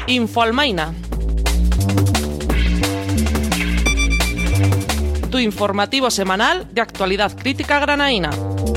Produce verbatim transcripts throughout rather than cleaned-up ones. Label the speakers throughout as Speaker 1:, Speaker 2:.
Speaker 1: Infoalmaina. Tu informativo semanal de actualidad crítica granaína.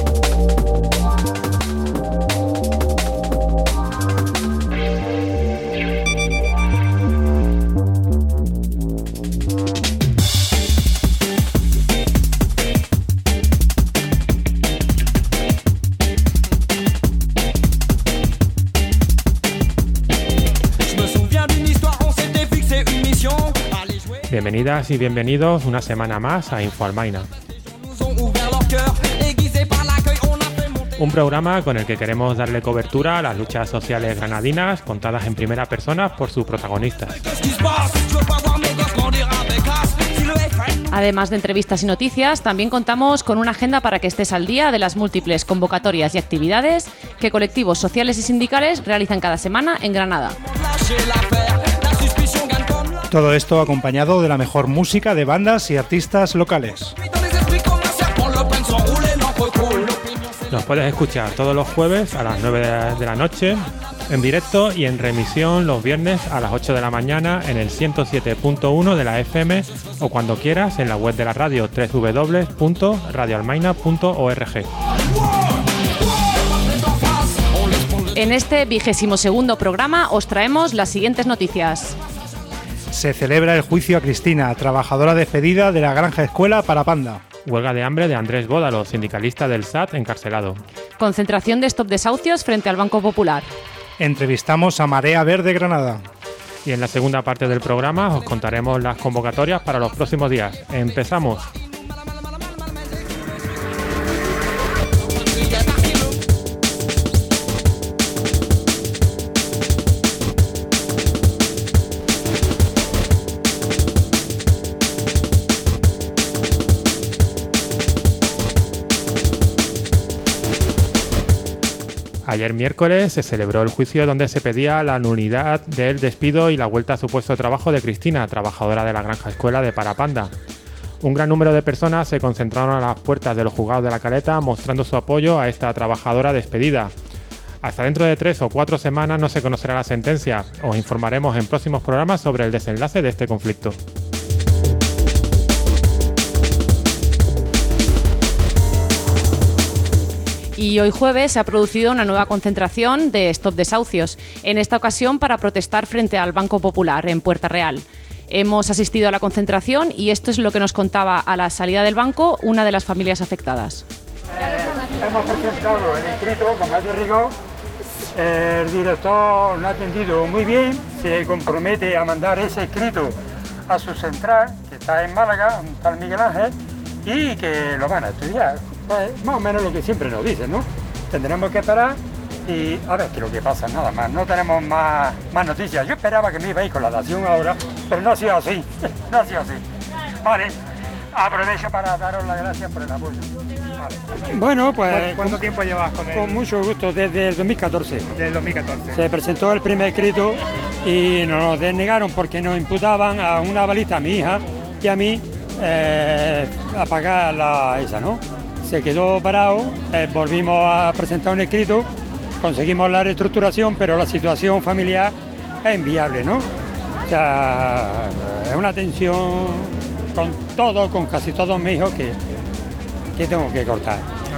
Speaker 2: Bienvenidas y bienvenidos una semana más a Infoalmaina, un programa con el que queremos darle cobertura a las luchas sociales granadinas contadas en primera persona por sus protagonistas.
Speaker 3: Además de entrevistas y noticias, también contamos con una agenda para que estés al día de las múltiples convocatorias y actividades que colectivos sociales y sindicales realizan cada semana en Granada.
Speaker 4: Todo esto acompañado de la mejor música de bandas y artistas locales.
Speaker 2: Nos puedes escuchar todos los jueves a las nueve de la noche en directo y en remisión los viernes a las ocho de la mañana en el ciento siete punto uno de la F M o cuando quieras en la web de la radio doble u doble u doble u punto radio almaina punto org.
Speaker 3: En este vigésimo segundo programa os traemos las siguientes noticias.
Speaker 4: Se celebra el juicio a Cristina, trabajadora despedida de la Granja Escuela Parapanda.
Speaker 2: Huelga de hambre de Andrés Bódalo, sindicalista del S A T encarcelado.
Speaker 3: Concentración de Stop Desahucios frente al Banco Popular.
Speaker 4: Entrevistamos a Marea Verde Granada.
Speaker 2: Y en la segunda parte del programa os contaremos las convocatorias para los próximos días. ¡Empezamos! Ayer miércoles se celebró el juicio donde se pedía la nulidad del despido y la vuelta a su puesto de trabajo de Cristina, trabajadora de la Granja Escuela de Parapanda. Un gran número de personas se concentraron a las puertas de los juzgados de la Caleta mostrando su apoyo a esta trabajadora despedida. Hasta dentro de tres o cuatro semanas no se conocerá la sentencia. Os informaremos en próximos programas sobre el desenlace de este conflicto.
Speaker 3: Y hoy jueves se ha producido una nueva concentración de Stop Desahucios, en esta ocasión para protestar frente al Banco Popular en Puerta Real. Hemos asistido a la concentración y esto es lo que nos contaba a la salida del banco una de las familias afectadas.
Speaker 5: Eh, hemos presentado el escrito con más de rigor. El director nos ha atendido muy bien, se compromete a mandar ese escrito a su central, que está en Málaga, un tal Miguel Ángel, y que lo van a estudiar. Pues más o menos lo que siempre nos dicen, ¿no? Tendremos que esperar y a ver qué es lo que pasa, nada más. No tenemos más, más noticias. Yo esperaba que me iba a ir con la dación ahora, pero no ha sido así, no ha sido así. Vale, aprovecho para daros las gracias por el apoyo. Vale. Bueno, pues...
Speaker 4: ¿Cuánto tiempo llevas con él?
Speaker 5: Con mucho gusto, desde el dos mil catorce.
Speaker 4: Desde el dos mil catorce.
Speaker 5: Se presentó el primer escrito y nos lo denegaron porque nos imputaban a una baliza a mi hija y a mí eh, a pagar la, esa, ¿no? Se quedó parado, eh, volvimos a presentar un escrito, conseguimos la reestructuración, pero la situación familiar es inviable, ¿no? O sea, es una tensión con todo, con casi todos mis hijos que, que tengo que cortar.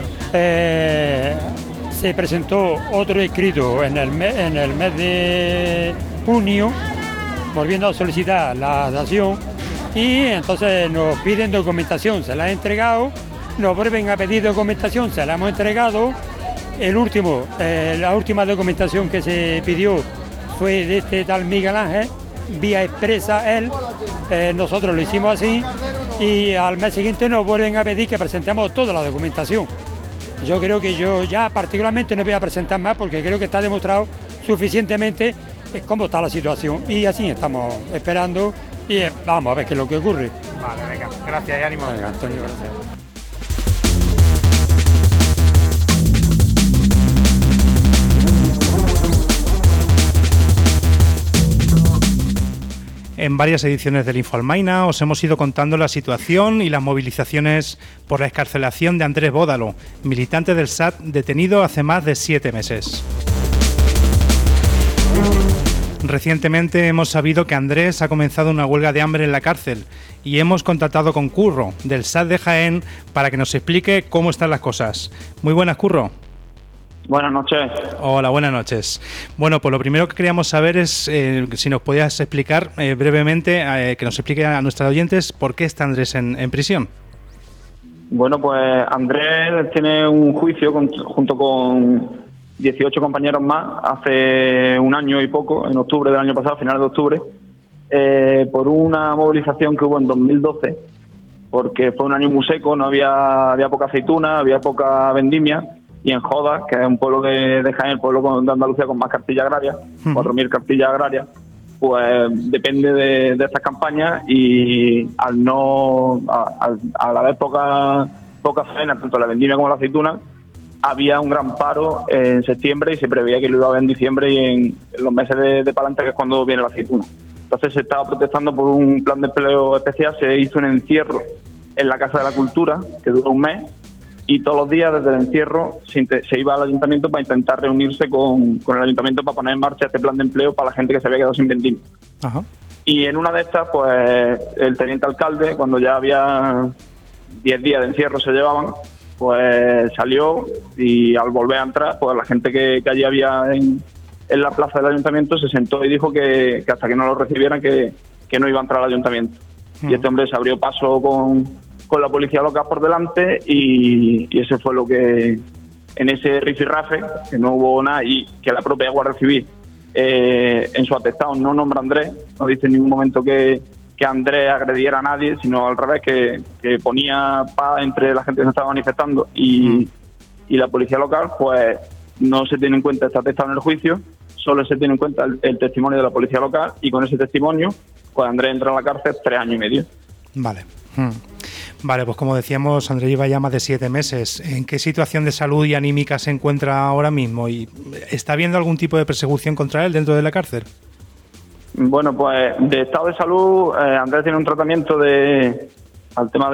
Speaker 5: Eh, se presentó otro escrito en el, mes, en el mes de junio, volviendo a solicitar la dación, y entonces nos piden documentación, se la he entregado. Nos vuelven a pedir documentación, se la hemos entregado. El último, eh, la última documentación que se pidió fue de este tal Miguel Ángel, vía expresa él. Eh, nosotros lo hicimos así y al mes siguiente nos vuelven a pedir que presentemos toda la documentación. Yo creo que yo ya particularmente no voy a presentar más porque creo que está demostrado suficientemente cómo está la situación y así estamos esperando y eh, vamos a ver qué es lo que ocurre.
Speaker 4: Vale, venga, gracias y ánimo.
Speaker 5: Venga, Antonio, gracias.
Speaker 4: En varias ediciones del Infoalmaina os hemos ido contando la situación y las movilizaciones por la excarcelación de Andrés Bódalo, militante del S A T detenido hace más de siete meses. recientemente hemos sabido que Andrés ha comenzado una huelga de hambre en la cárcel y hemos contactado con Curro, del S A T de Jaén, para que nos explique cómo están las cosas. Muy buenas, Curro.
Speaker 6: Buenas noches.
Speaker 4: Hola, buenas noches. Bueno, pues lo primero que queríamos saber es eh, si nos podías explicar eh, brevemente, eh, que nos explique a nuestros oyentes por qué está Andrés en, en prisión.
Speaker 6: Bueno, pues Andrés tiene un juicio con, junto con dieciocho compañeros más hace un año y poco, en octubre del año pasado, finales de octubre, eh, por una movilización que hubo en dos mil doce, porque fue un año muy seco, no había, había poca aceituna, había poca vendimia, y en Jodas, que es un pueblo de, de Jaén, el pueblo de Andalucía con más cartillas agrarias, uh-huh. cuatro mil cartillas agrarias, pues depende de, de estas campañas, y al no a, a, a la vez poca, poca faena, tanto la vendimia como la aceituna, había un gran paro en septiembre y se preveía que lo iba a haber en diciembre y en, en los meses de, de palante, que es cuando viene la aceituna. Entonces se estaba protestando por un plan de empleo especial, se hizo un encierro en la Casa de la Cultura, que duró un mes, y todos los días desde el encierro se, se iba al ayuntamiento para intentar reunirse con, con el ayuntamiento para poner en marcha este plan de empleo para la gente que se había quedado sin vendimia. Ajá. Y en una de estas, pues el teniente alcalde, cuando ya había diez días de encierro se llevaban, pues salió, y al volver a entrar, pues la gente que, que allí había en, en la plaza del ayuntamiento se sentó y dijo que, que hasta que no lo recibieran que, que no iba a entrar al ayuntamiento. Uh-huh. Y este hombre se abrió paso con... con la policía local por delante, y, y eso fue lo que, en ese rifirrafe, que no hubo nada, y que la propia Guardia Civil eh, en su atestado no nombra a Andrés, no dice en ningún momento que, que Andrés agrediera a nadie, sino al revés, que, que ponía paz entre la gente que se estaba manifestando y, mm. y la policía local, pues no se tiene en cuenta este atestado en el juicio, solo se tiene en cuenta el, el testimonio de la policía local, y con ese testimonio, pues Andrés entra en la cárcel tres años y medio.
Speaker 4: Vale. Hmm. Vale, pues como decíamos, Andrés lleva ya más de siete meses. ¿En qué situación de salud y anímica se encuentra ahora mismo? ¿Y está habiendo algún tipo de persecución contra él dentro de la cárcel?
Speaker 6: Bueno, pues de estado de salud, eh, Andrés tiene un tratamiento de al tema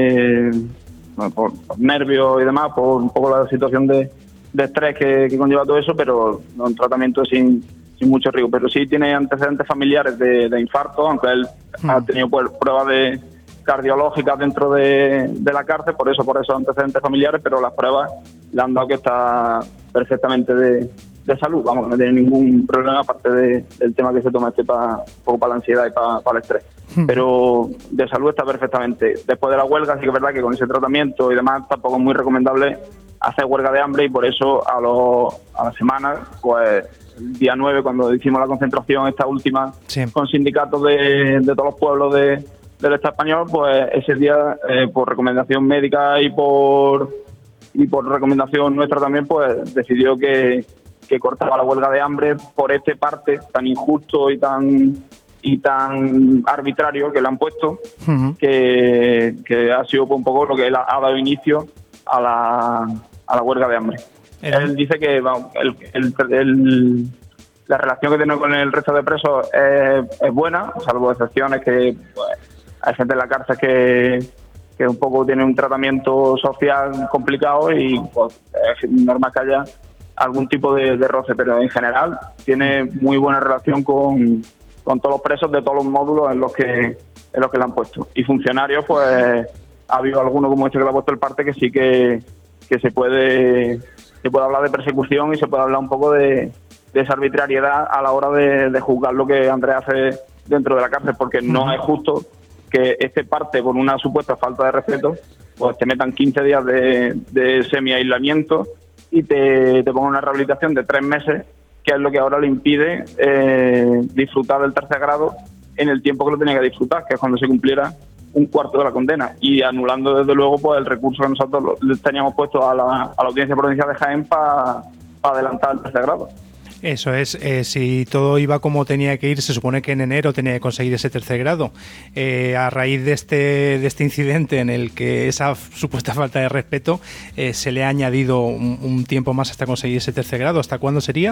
Speaker 6: de bueno, por, por nervios y demás, por un poco la situación de, de estrés que, que conlleva todo eso, pero no un tratamiento sin, sin mucho riesgo. Pero sí tiene antecedentes familiares de, de infarto, aunque él hmm. ha tenido pues, pruebas de cardiológicas dentro de, de la cárcel, por eso por esos antecedentes familiares, pero las pruebas le han dado que está perfectamente de, de salud, vamos, que no tiene ningún problema aparte de, del tema que se toma este para un poco para la ansiedad y para, para el estrés, pero de salud está perfectamente. Después de la huelga sí que es verdad que con ese tratamiento y demás tampoco es muy recomendable hacer huelga de hambre, y por eso a, los, a la semana, pues el día nueve, cuando hicimos la concentración esta última sí. con sindicatos de, de todos los pueblos de del Estado español, pues ese día, eh, por recomendación médica y por y por recomendación nuestra también, pues decidió que, que cortaba la huelga de hambre por este parte tan injusto y tan y tan arbitrario que le han puesto, uh-huh. que, que ha sido un poco lo que él ha, ha dado inicio a la, a la huelga de hambre. ¿Era? Él dice que vamos, el, el, el, la relación que tiene con el resto de presos es, es buena, salvo excepciones que pues, hay gente en la cárcel que, que un poco tiene un tratamiento social complicado y pues, es normal que haya algún tipo de, de roce, pero en general tiene muy buena relación con, con todos los presos de todos los módulos en los que en los que le han puesto. Y funcionarios, pues ha habido alguno como este que le ha puesto el parte que sí que, que se puede se puede hablar de persecución y se puede hablar un poco de, de esa arbitrariedad a la hora de, de juzgar lo que Andrés hace dentro de la cárcel, porque no es justo que este parte, por una supuesta falta de respeto, pues te metan quince días de, de semi-aislamiento y te, te pongan una rehabilitación de tres meses, que es lo que ahora le impide eh, disfrutar del tercer grado en el tiempo que lo tenía que disfrutar, que es cuando se cumpliera un cuarto de la condena, y anulando desde luego pues el recurso que nosotros le teníamos puesto a la, a la Audiencia Provincial de Jaén para pa adelantar el tercer grado.
Speaker 4: Eso es, eh, si todo iba como tenía que ir, se supone que en enero tenía que conseguir ese tercer grado. Eh, a raíz de este de este incidente en el que esa supuesta falta de respeto, eh, se le ha añadido un, un tiempo más hasta conseguir ese tercer grado. ¿Hasta cuándo sería?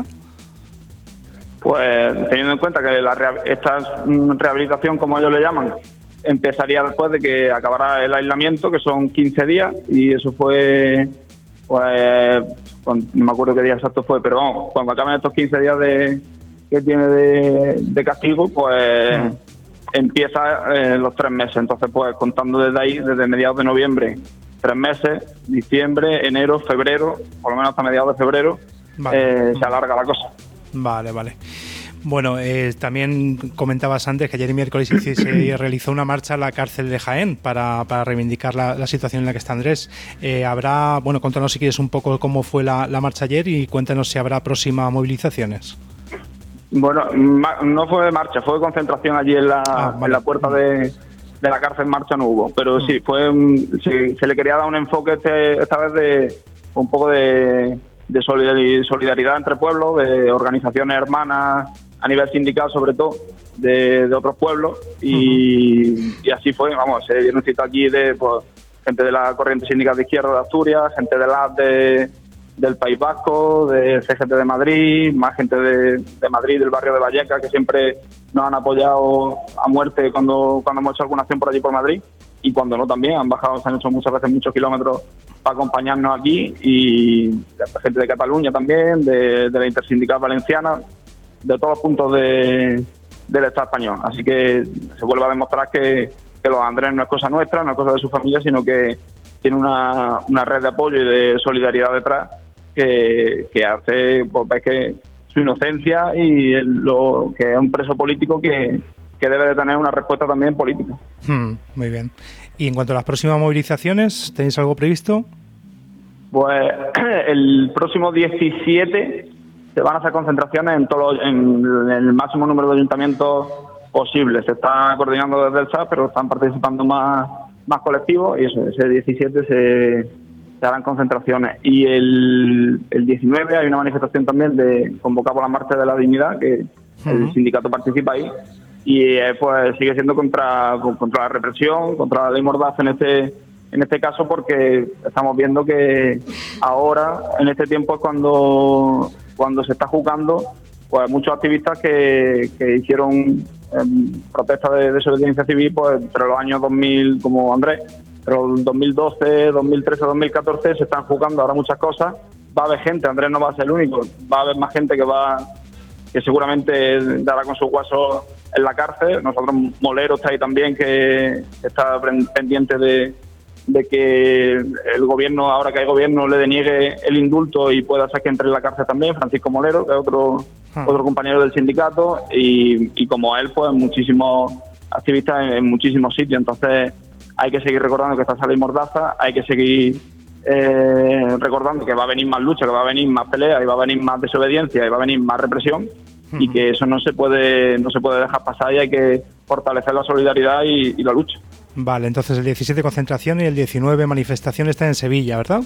Speaker 6: Pues teniendo en cuenta que la rea- esta rehabilitación, como ellos le llaman, empezaría después de que acabara el aislamiento, que son quince días, y eso fue... pues no me acuerdo qué día exacto fue, pero vamos, cuando acaben estos quince días de, que tiene de, de castigo, pues mm. empieza eh, los tres meses. Entonces, pues contando desde ahí, desde mediados de noviembre, tres meses, diciembre, enero, febrero, por lo menos hasta mediados de febrero, vale. eh, se alarga la cosa.
Speaker 4: Vale, vale. Bueno, eh, también comentabas antes que ayer miércoles se realizó una marcha a la cárcel de Jaén para, para reivindicar la, la situación en la que está Andrés. Eh, habrá, bueno, cuéntanos si quieres un poco cómo fue la, la marcha ayer y cuéntanos si habrá próximas movilizaciones.
Speaker 6: Bueno, ma- no fue de marcha, fue de concentración allí en la, ah, vale. en la puerta de, de la cárcel. Marcha no hubo, pero mm. sí, fue un, sí, se le quería dar un enfoque este, esta vez de un poco de, de solidaridad entre pueblos, de organizaciones hermanas a nivel sindical, sobre todo, de, de otros pueblos, y, uh-huh. y así fue, vamos, se dieron cita aquí de pues, gente de la corriente sindical de izquierda de Asturias, gente de la de, del País Vasco, de C G T de Madrid, más gente de, de Madrid, del barrio de Vallecas, que siempre nos han apoyado a muerte cuando, cuando hemos hecho alguna acción por allí por Madrid, y cuando no también, han bajado, se han hecho muchas veces muchos kilómetros para acompañarnos aquí, y gente de Cataluña también, de, de la Intersindical Valenciana, de todos los puntos de, del Estado español. Así que se vuelve a demostrar que, que los Andrés no es cosa nuestra, no es cosa de su familia, sino que tiene una, una red de apoyo y de solidaridad detrás que, que hace pues, ves que su inocencia y el, lo que es un preso político que, que debe de tener una respuesta también política.
Speaker 4: Hmm, muy bien. Y en cuanto a las próximas movilizaciones, ¿tenéis algo previsto?
Speaker 6: Pues el próximo diecisiete se van a hacer concentraciones en, todo, en, en el máximo número de ayuntamientos posible. Se está coordinando desde el S A P, pero están participando más, más colectivos, y eso, ese diecisiete se, se harán concentraciones. Y el, el diecinueve hay una manifestación también de convocada por la Marcha de la Dignidad, que uh-huh. el sindicato participa ahí, y eh, pues sigue siendo contra, contra la represión, contra la ley Mordaza en este, en este caso, porque estamos viendo que ahora, en este tiempo, es cuando... cuando se está juzgando pues muchos activistas que, que hicieron eh, protestas de desobediencia civil pues entre los años dos mil, como Andrés, pero el dos mil doce, dos mil trece, dos mil catorce se están juzgando ahora muchas cosas. Va a haber gente, Andrés no va a ser el único, va a haber más gente que va que seguramente dará con sus huesos en la cárcel. Nosotros, Molero está ahí también, que está pendiente de de que el gobierno, ahora que hay gobierno, le deniegue el indulto y pueda hacer que entre en la cárcel también, Francisco Molero, que es otro ah. otro compañero del sindicato, y, y como él, pues muchísimos activistas en, en muchísimos sitios. Entonces hay que seguir recordando que está esa ley Mordaza, hay que seguir eh, recordando que va a venir más lucha, que va a venir más pelea, y va a venir más desobediencia, y va a venir más represión, uh-huh. y que eso no se puede no se puede dejar pasar, y hay que fortalecer la solidaridad y, y la lucha.
Speaker 4: Vale, entonces el diecisiete concentración y el diecinueve manifestación está en Sevilla, ¿verdad?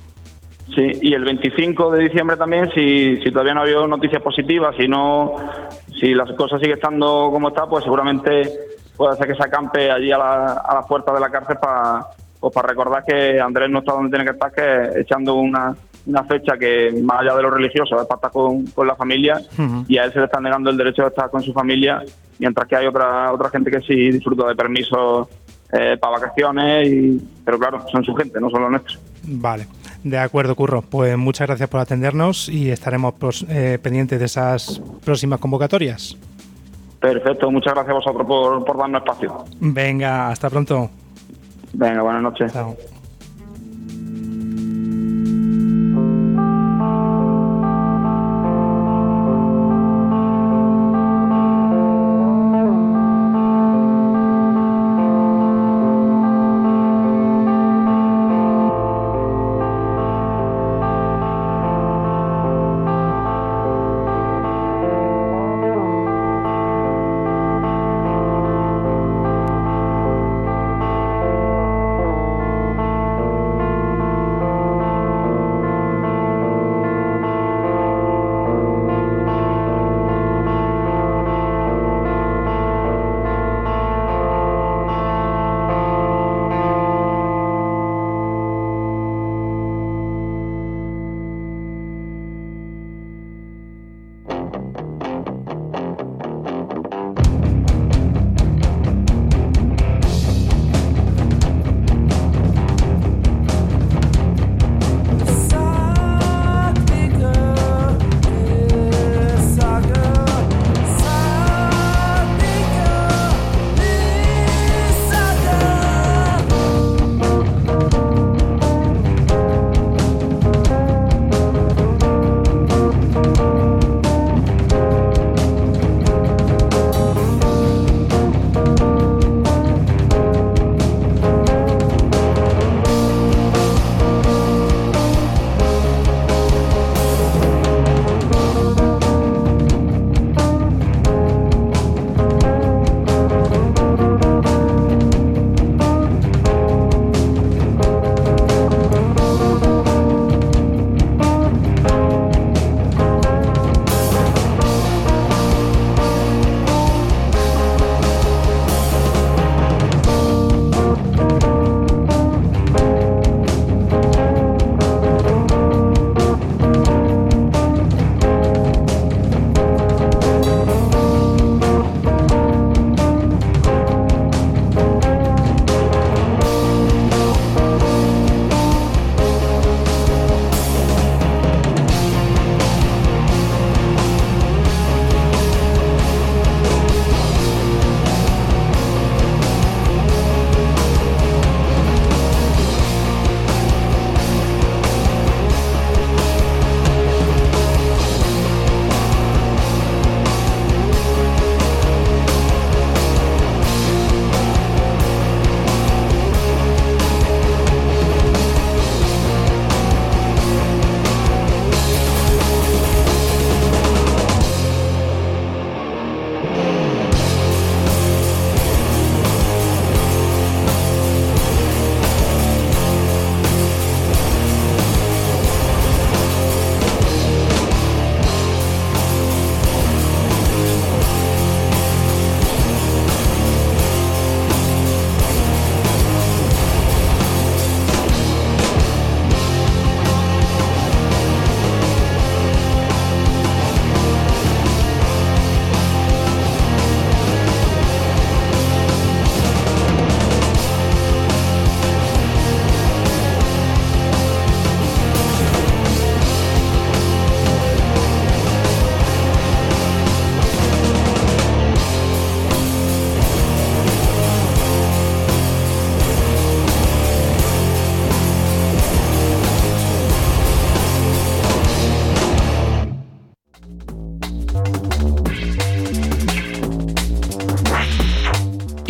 Speaker 6: Sí, y el veinticinco de diciembre también, si, si todavía no ha habido noticias positivas, si no, si las cosas siguen estando como está, pues seguramente puede ser que se acampe allí a la, a la puerta de la cárcel para pues para recordar que Andrés no está donde tiene que estar, que echando una, una fecha que, más allá de lo religioso, es para estar con, con la familia, uh-huh. y a él se le está negando el derecho de estar con su familia, mientras que hay otra otra gente que sí disfruta de permisos Eh, para vacaciones, y, pero claro, son su gente, no son los nuestros.
Speaker 4: Vale, de acuerdo, Curro. Pues muchas gracias por atendernos y estaremos pues, eh, pendientes de esas próximas convocatorias.
Speaker 6: Perfecto, muchas gracias a vosotros por, por darnos espacio.
Speaker 4: Venga, hasta pronto.
Speaker 6: Venga, buenas noches.
Speaker 4: Chao.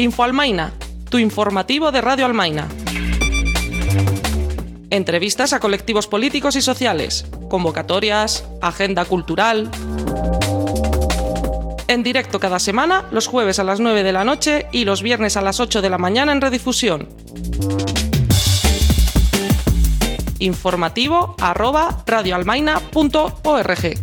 Speaker 1: Info Almaina, tu informativo de Radio Almaina. Entrevistas a colectivos políticos y sociales, convocatorias, agenda cultural. En directo cada semana, los jueves a las nueve de la noche y los viernes a las ocho de la mañana en redifusión. Informativo arroba radioalmaina punto org.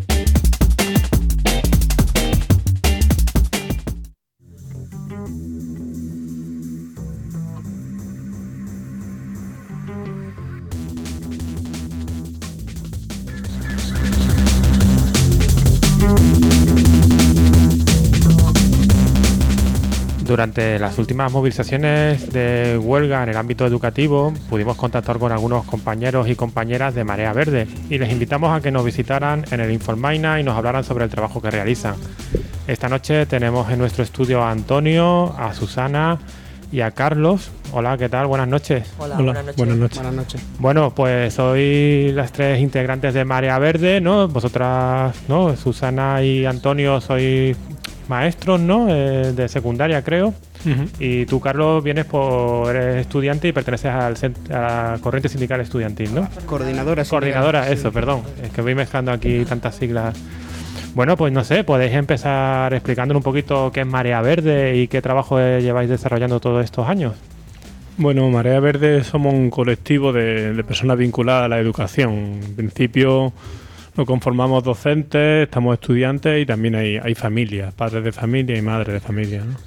Speaker 2: Durante las últimas movilizaciones de huelga en el ámbito educativo pudimos contactar con algunos compañeros y compañeras de Marea Verde y les invitamos a que nos visitaran en el Info Almaina y nos hablaran sobre el trabajo que realizan. Esta noche tenemos en nuestro estudio a Antonio, a Susana y a Carlos. Hola, ¿qué tal? Buenas noches.
Speaker 7: Hola,
Speaker 2: Hola.
Speaker 7: Buenas, noches.
Speaker 2: Buenas noches.
Speaker 7: Buenas noches.
Speaker 2: Bueno, pues sois las tres integrantes de Marea Verde, ¿no? Vosotras, ¿no? Susana y Antonio sois maestros, ¿no? Eh, de secundaria, creo. Uh-huh. Y tú, Carlos, vienes por... eres estudiante y perteneces al cent- a la corriente sindical estudiantil, ¿no?
Speaker 7: Coordinadora.
Speaker 2: Coordinadora,
Speaker 7: sindical,
Speaker 2: eso,
Speaker 7: sí.
Speaker 2: perdón. Es que voy mezclando aquí tantas siglas. Bueno, pues no sé, podéis empezar explicándonos un poquito qué es Marea Verde y qué trabajo lleváis desarrollando todos estos años.
Speaker 8: Bueno, Marea Verde somos un colectivo de, de personas vinculadas a la educación. En principio nos conformamos docentes, estamos estudiantes y también hay, hay familias, padres de familia y madres de familia, ¿no?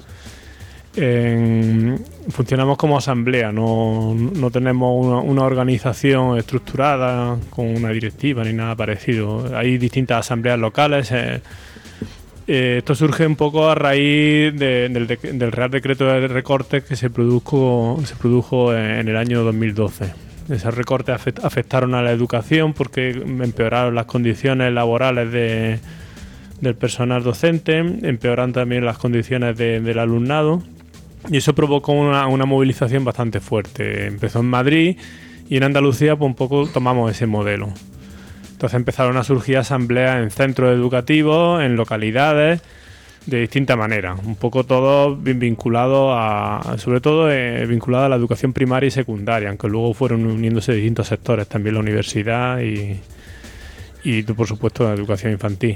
Speaker 8: En, funcionamos como asamblea, no, no tenemos una, una organización estructurada con una directiva ni nada parecido. Hay distintas asambleas locales. Eh, eh, esto surge un poco a raíz de, del, de, del Real Decreto de Recortes que se produjo, se produjo en el año dos mil doce. Esos recortes afectaron a la educación porque empeoraron las condiciones laborales de, del personal docente, empeoran también las condiciones de, del alumnado y eso provocó una, una movilización bastante fuerte. Empezó en Madrid y en Andalucía pues un poco tomamos ese modelo. Entonces empezaron a surgir asambleas en centros educativos, en localidades, de distinta manera, un poco todo vinculado a, sobre todo eh, vinculado a la educación primaria y secundaria, aunque luego fueron uniéndose distintos sectores, también la universidad y, y por supuesto la educación infantil.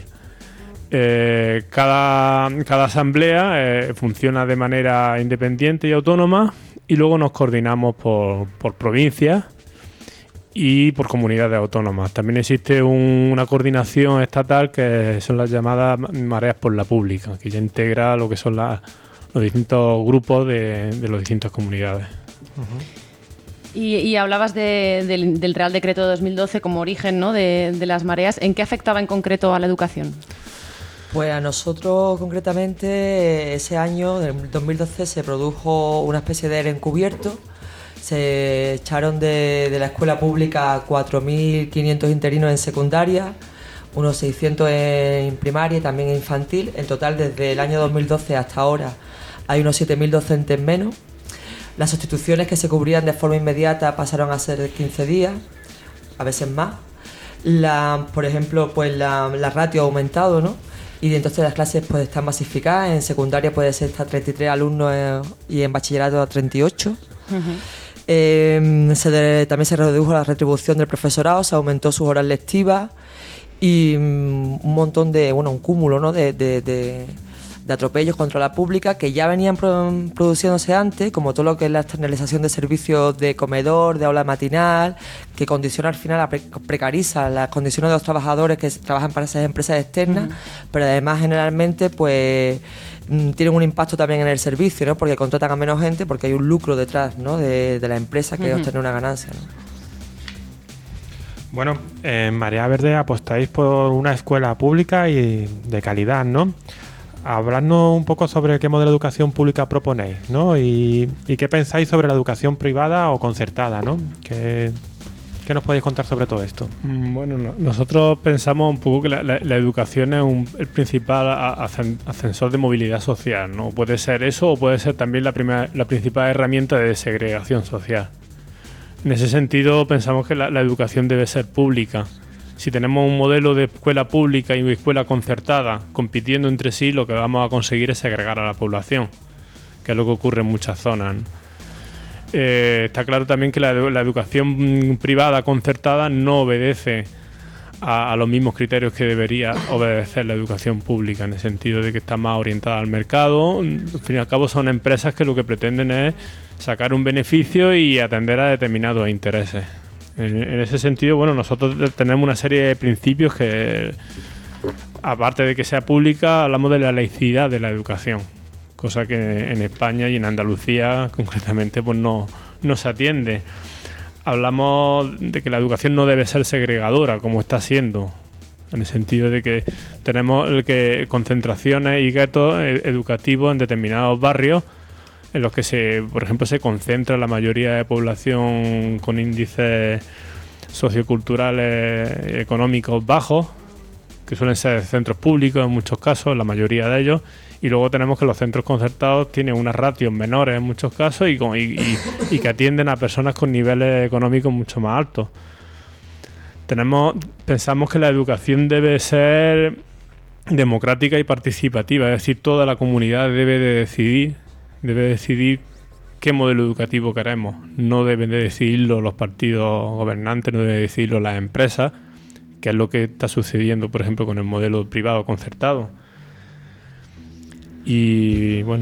Speaker 8: Eh, cada, cada asamblea eh, funciona de manera independiente y autónoma y luego nos coordinamos por, por provincias y por comunidades autónomas. También existe un, una coordinación estatal que son las llamadas Mareas por la Pública, que ya integra lo que son la, los distintos grupos de, de las distintas comunidades.
Speaker 3: Uh-huh. Y, y hablabas de, del, del Real Decreto de dos mil doce como origen, ¿no?, de, de las mareas. ¿En qué afectaba en concreto a la educación?
Speaker 7: Pues a nosotros concretamente ese año, en dos mil doce, se produjo una especie de ERE encubierto. Se echaron de, de la escuela pública cuatro mil quinientos interinos en secundaria, unos seiscientos en primaria y también en infantil. En total, desde el año dos mil doce hasta ahora, hay unos siete mil docentes menos. Las sustituciones que se cubrían de forma inmediata pasaron a ser quince días, a veces más. La, por ejemplo, pues la, la ratio ha aumentado, ¿no? Y entonces las clases pues están masificadas. En secundaria puede ser hasta treinta y tres alumnos eh, y en bachillerato a treinta y ocho. Uh-huh. Eh, se de, también se redujo la retribución del profesorado, se aumentó sus horas lectivas y um, un montón de, bueno, un cúmulo, ¿no?, de, de, de, de atropellos contra la pública que ya venían pro, produciéndose antes, como todo lo que es la externalización de servicios de comedor, de aula matinal, que condiciona al final, pre, precariza las condiciones de los trabajadores que trabajan para esas empresas externas, uh-huh. pero además generalmente pues tienen un impacto también en el servicio, ¿no?, porque contratan a menos gente, porque hay un lucro detrás, ¿no?, de, de la empresa que uh-huh. obtiene una ganancia, ¿no?
Speaker 2: Bueno, en Marea Verde apostáis por una escuela pública y de calidad, ¿no? Habladnos un poco sobre qué modelo de educación pública proponéis, ¿no? Y, y qué pensáis sobre la educación privada o concertada, ¿no? ¿Qué, qué nos podéis contar sobre todo esto?
Speaker 8: Bueno, no, nosotros pensamos un poco que la, la, la educación es un, el principal ascensor de movilidad social, ¿no? Puede ser eso o puede ser también la, primera, la principal herramienta de segregación social. En ese sentido, pensamos que la, la educación debe ser pública. Si tenemos un modelo de escuela pública y escuela concertada compitiendo entre sí, lo que vamos a conseguir es segregar a la población. que es lo que ocurre en muchas zonas, ¿no? Eh, está claro también que la, la educación privada concertada no obedece a, a los mismos criterios que debería obedecer la educación pública, en el sentido de que está más orientada al mercado. Al fin y al cabo son empresas que lo que pretenden es sacar un beneficio y atender a determinados intereses. En, en ese sentido, bueno, nosotros tenemos una serie de principios que, aparte de que sea pública, hablamos de la laicidad de la educación, cosa que en España y en Andalucía concretamente pues no, no se atiende. Hablamos de que la educación no debe ser segregadora, como está siendo, en el sentido de que tenemos el que concentraciones y guetos educativos en determinados barrios en los que, se, por ejemplo, se concentra la mayoría de población con índices socioculturales económicos bajos, que suelen ser centros públicos en muchos casos, la mayoría de ellos, y luego tenemos que los centros concertados tienen unas ratios menores en muchos casos y, y, y, y que atienden a personas con niveles económicos mucho más altos. Tenemos, pensamos que la educación debe ser democrática y participativa, es decir, toda la comunidad debe de decidir, debe decidir qué modelo educativo queremos. No deben de decidirlo los partidos gobernantes, no deben decidirlo las empresas, que es lo que está sucediendo, por ejemplo, con el modelo privado concertado. Y bueno.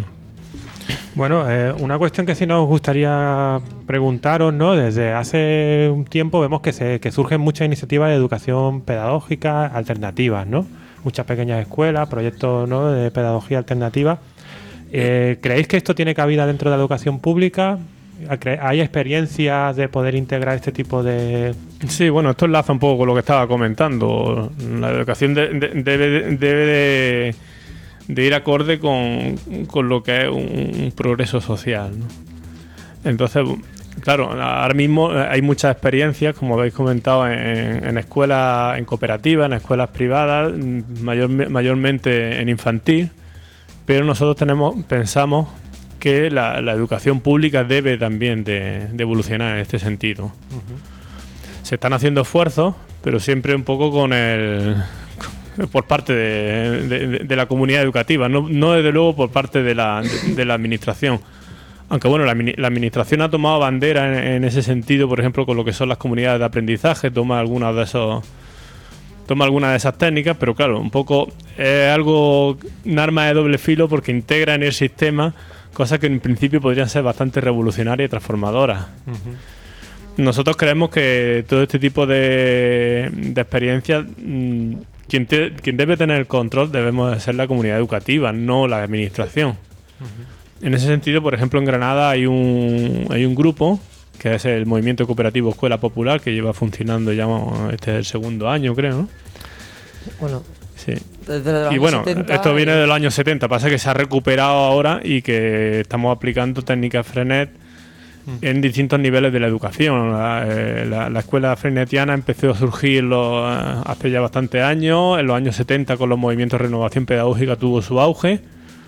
Speaker 2: Bueno, eh, una cuestión que sí nos gustaría preguntaros, ¿no? Desde hace un tiempo vemos que, se, que surgen muchas iniciativas de educación pedagógica alternativas, ¿no? Muchas pequeñas escuelas, proyectos, ¿no?, de pedagogía alternativa. Eh, ¿Creéis que esto tiene cabida dentro de la educación pública? ¿Hay experiencias de poder integrar este tipo de...?
Speaker 8: Sí, bueno, esto enlaza un poco con lo que estaba comentando. La educación de, de, debe, debe de, de ir acorde con, con lo que es un, un progreso social, ¿no? Entonces, claro, ahora mismo hay muchas experiencias, como habéis comentado, en, en escuelas, en cooperativas, en escuelas privadas, mayor, mayormente en infantil, pero nosotros tenemos, pensamos que la, la educación pública debe también de, de evolucionar en este sentido. Uh-huh. Se están haciendo esfuerzos, pero siempre un poco con el por parte de, de, de la comunidad educativa, no, no desde luego por parte de la, de, de la administración. Aunque bueno, la, la administración ha tomado bandera en, en ese sentido, por ejemplo, con lo que son las comunidades de aprendizaje, toma algunas de esos toma algunas de esas técnicas, pero claro, un poco es algo, un arma de doble filo, porque integra en el sistema cosas que en principio podrían ser bastante revolucionarias y transformadoras. Uh-huh. Nosotros creemos que todo este tipo de, de experiencias, mmm, quien, te, quien debe tener el control debemos de ser la comunidad educativa, no la administración. Uh-huh. En ese sentido, por ejemplo, en Granada hay un, hay un grupo que es el Movimiento Cooperativo Escuela Popular, que lleva funcionando ya este es el segundo año, creo, ¿no?
Speaker 7: Bueno,
Speaker 8: sí.
Speaker 7: Desde los
Speaker 8: y bueno,
Speaker 7: setenta
Speaker 8: esto viene
Speaker 7: y...
Speaker 8: de los años setenta, pasa que se ha recuperado ahora y que estamos aplicando técnicas Frenet mm. en distintos niveles de la educación. La, eh, la, la escuela frenetiana empezó a surgir los, hace ya bastantes años, en los años setenta con los movimientos de renovación pedagógica tuvo su auge,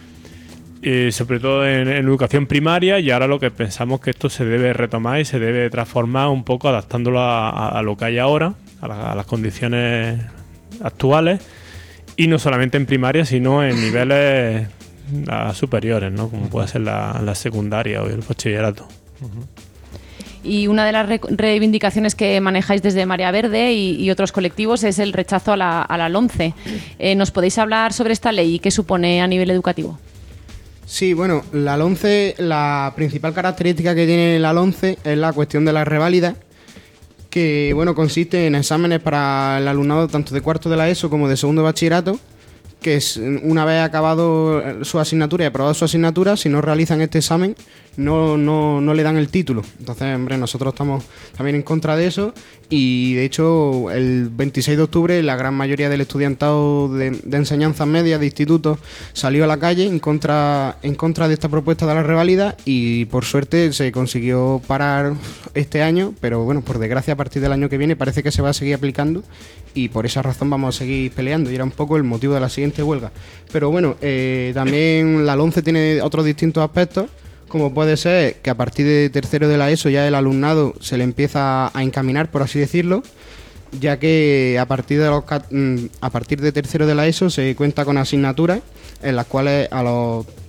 Speaker 8: y sobre todo en, en educación primaria, y ahora lo que pensamos que esto se debe retomar y se debe transformar un poco adaptándolo a, a, a lo que hay ahora, a, la, a las condiciones actuales, y no solamente en primaria, sino en niveles uh, superiores, ¿no? Como puede ser la, la secundaria o el bachillerato.
Speaker 3: Uh-huh. Y una de las re- reivindicaciones que manejáis desde Marea Verde y, y otros colectivos es el rechazo a la, a la LOMCE. Eh, ¿Nos podéis hablar sobre esta ley y qué supone a nivel educativo?
Speaker 9: Sí, bueno, la LOMCE, la principal característica que tiene la LOMCE es la cuestión de la reválida, que bueno, consiste en exámenes para el alumnado tanto de cuarto de la ESO como de segundo de bachillerato, que es, una vez acabado su asignatura y aprobado su asignatura, si no realizan este examen, no, no, no le dan el título. Entonces, hombre, nosotros estamos también en contra de eso, y de hecho el veintiséis de octubre la gran mayoría del estudiantado de, de enseñanzas medias, de institutos, salió a la calle en contra, en contra de esta propuesta de la reválida, y por suerte se consiguió parar este año, pero bueno, por desgracia a partir del año que viene parece que se va a seguir aplicando, y por esa razón vamos a seguir peleando, y era un poco el motivo de la siguiente huelga. Pero bueno, eh, también la LOMCE tiene otros distintos aspectos, como puede ser que a partir de tercero de la ESO ya el alumnado se le empieza a encaminar, por así decirlo, ya que a partir de los a partir de tercero de la ESO se cuenta con asignaturas en las cuales a los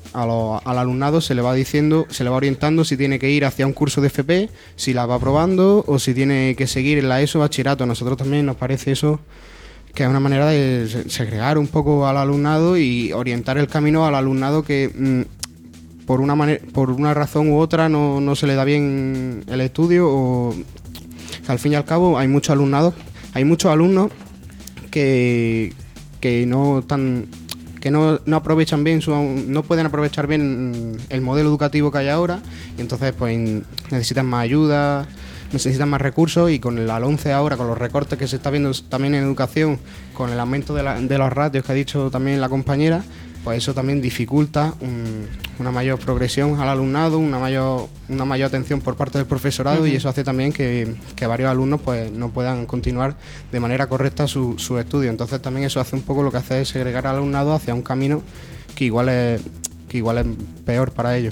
Speaker 9: a lo- al alumnado se le va diciendo, se le va orientando si tiene que ir hacia un curso de F P, si la va aprobando o si tiene que seguir en la ESO bachillerato. A nosotros también nos parece eso que es una manera de se- segregar un poco al alumnado y orientar el camino al alumnado que mm, por una manera, por una razón u otra no, no se le da bien el estudio o que al fin y al cabo hay muchos alumnados, hay muchos alumnos que, que no están que no, no aprovechan bien su, no pueden aprovechar bien el modelo educativo que hay ahora y entonces pues necesitan más ayuda, necesitan más recursos y con la LOMCE ahora, con los recortes que se está viendo también en educación, con el aumento de, la, de los ratios que ha dicho también la compañera, pues eso también dificulta un, una mayor progresión al alumnado, una mayor una mayor atención por parte del profesorado. Uh-huh. Y eso hace también que, que varios alumnos pues no puedan continuar de manera correcta su, su estudio. Entonces también eso hace un poco lo que hace es segregar al alumnado hacia un camino que igual es, que igual es peor para ellos.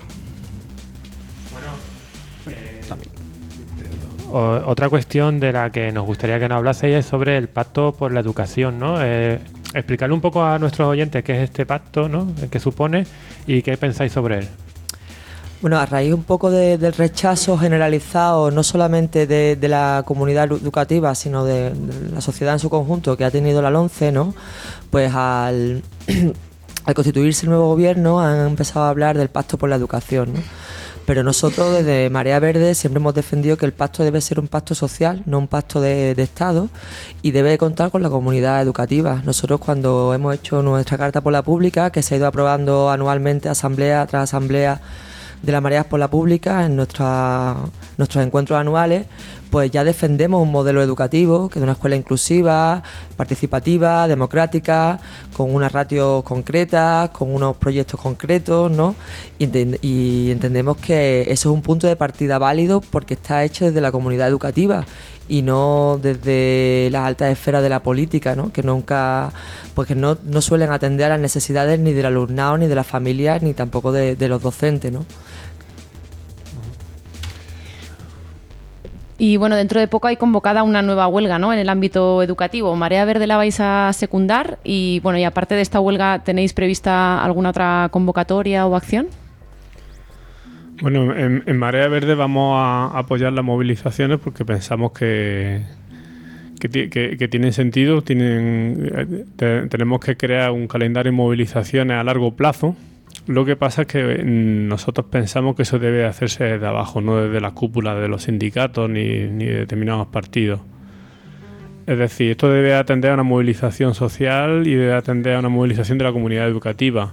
Speaker 2: O- otra cuestión de la que nos gustaría que nos hablaseis es sobre el Pacto por la Educación, ¿no? Eh, explicarle un poco a nuestros oyentes qué es este pacto, ¿no? ¿Qué supone y qué pensáis sobre él?
Speaker 7: Bueno, a raíz un poco de, del rechazo generalizado, no solamente de, de la comunidad educativa, sino de, de la sociedad en su conjunto que ha tenido la LOMCE, ¿no? Pues al, al constituirse el nuevo gobierno han empezado a hablar del Pacto por la Educación, ¿no? Pero nosotros desde Marea Verde siempre hemos defendido que el pacto debe ser un pacto social, no un pacto de, de Estado, y debe contar con la comunidad educativa. Nosotros cuando hemos hecho nuestra Carta por la Pública, que se ha ido aprobando anualmente asamblea tras asamblea de las Mareas por la Pública en nuestra, nuestros encuentros anuales, pues ya defendemos un modelo educativo que es una escuela inclusiva, participativa, democrática, con unas ratios concretas, con unos proyectos concretos, ¿no? Y, enten- y entendemos que eso es un punto de partida válido porque está hecho desde la comunidad educativa y no desde las altas esferas de la política, ¿no? Que nunca, pues que no, no suelen atender a las necesidades ni del alumnado, ni de las familias, ni tampoco de, de los docentes, ¿no?
Speaker 3: Y bueno, dentro de poco hay convocada una nueva huelga, ¿no? En el ámbito educativo. Marea Verde la vais a secundar y bueno, y aparte de esta huelga, ¿tenéis prevista alguna otra convocatoria o acción?
Speaker 8: Bueno, en, en Marea Verde vamos a apoyar las movilizaciones porque pensamos que, que, ti- que- que tienen sentido. Tienen, te- tenemos que crear un calendario de movilizaciones a largo plazo. Lo que pasa es que nosotros pensamos que eso debe hacerse desde abajo, no desde la cúpula de los sindicatos ni, ni de determinados partidos. Es decir, esto debe atender a una movilización social y debe atender a una movilización de la comunidad educativa.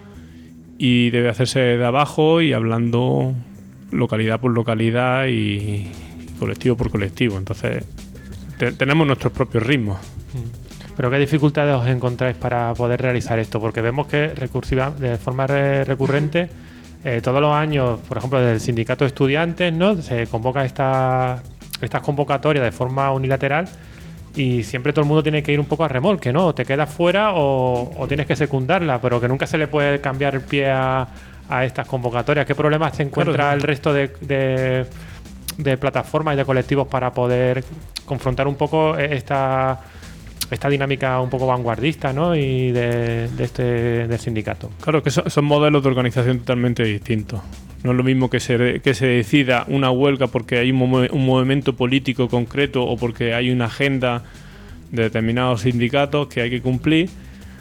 Speaker 8: Y debe hacerse de abajo y hablando localidad por localidad y colectivo por colectivo. Entonces, te- tenemos nuestros propios ritmos.
Speaker 2: ¿Pero qué dificultades os encontráis para poder realizar esto? Porque vemos que recursiva, de forma re- recurrente, eh, todos los años, por ejemplo, desde el sindicato de estudiantes, ¿no? Se convoca esta, estas convocatorias de forma unilateral y siempre todo el mundo tiene que ir un poco a remolque, ¿no? O te quedas fuera o, o tienes que secundarla, pero que nunca se le puede cambiar el pie a, a estas convocatorias. ¿Qué problemas te encuentra
Speaker 8: Claro.
Speaker 2: el resto de, de, de plataformas y de colectivos para poder confrontar un poco esta, esta dinámica un poco vanguardista, ¿no? Y de, de este del sindicato?
Speaker 8: Claro que son, son modelos de organización totalmente distintos. No es lo mismo que se, que se decida una huelga porque hay un, movi- un movimiento político concreto o porque hay una agenda de determinados sindicatos que hay que cumplir,